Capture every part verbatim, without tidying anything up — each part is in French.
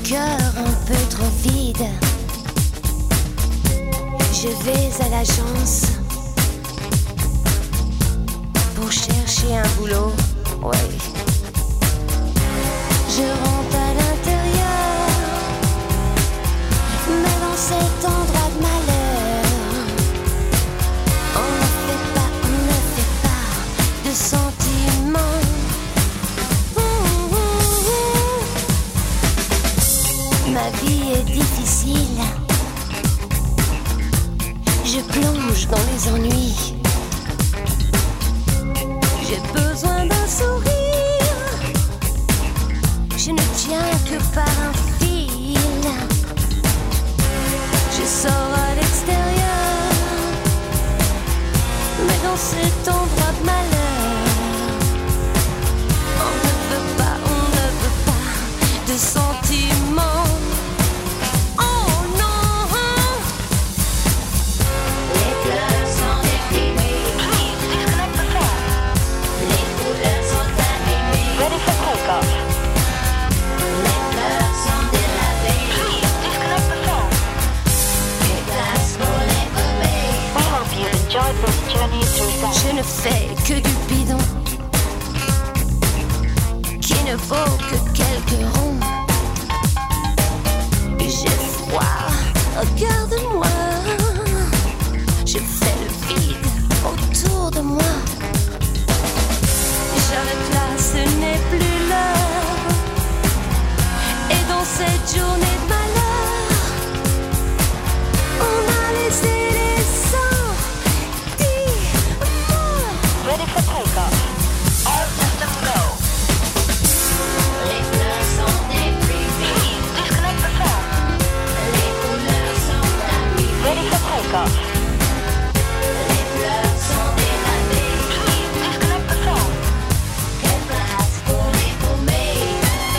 cœur un peu trop vide. Je vais à l'agence pour chercher un boulot, ouais. Je rentre à l'intérieur, mais dans cet endroit de malheur, on ne fait pas, on ne fait pas de sentiments. Ouh, ouh, ouh. Ma vie est difficile, je plonge dans les ennuis. J'ai besoin d'un sourire, je ne tiens que par un fil. Je sors à l'extérieur, mais dans cet endroit de malheur, on ne veut pas, on ne veut pas de sentiments. Je ne fais que du bidon qui ne vaut que quelques ronds. J'ai froid, regarde-moi. Je fais le vide autour de moi. J'arrête là, ce n'est plus l'heure. Et dans cette journée de malheur, on a laissé les sangs. Ready for takeoff. All systems go. Les fleurs sont déprimées. Disconnect the phone. Les couleurs sont arrivées. Ready for takeoff. Les fleurs sont délavées. Disconnect the phone. Quelle place pour les paumés.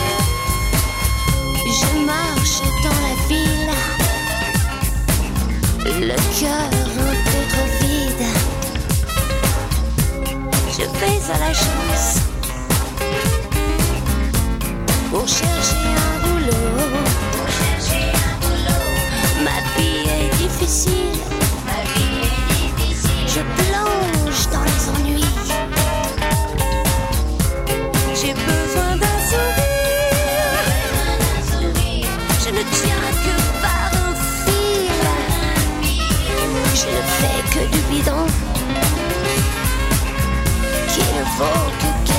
Je marche dans la ville, le cœur un peu trop vide. Je vais à l'agence pour chercher un boulot. Pour chercher un boulot. Ma vie est difficile. Ma vie est difficile. Je plonge dans les ennuis. J'ai besoin d'un sourire. Besoin d'un sourire. Je ne tiens que par un fil. Je ne fais que du bidon qui ne vaut que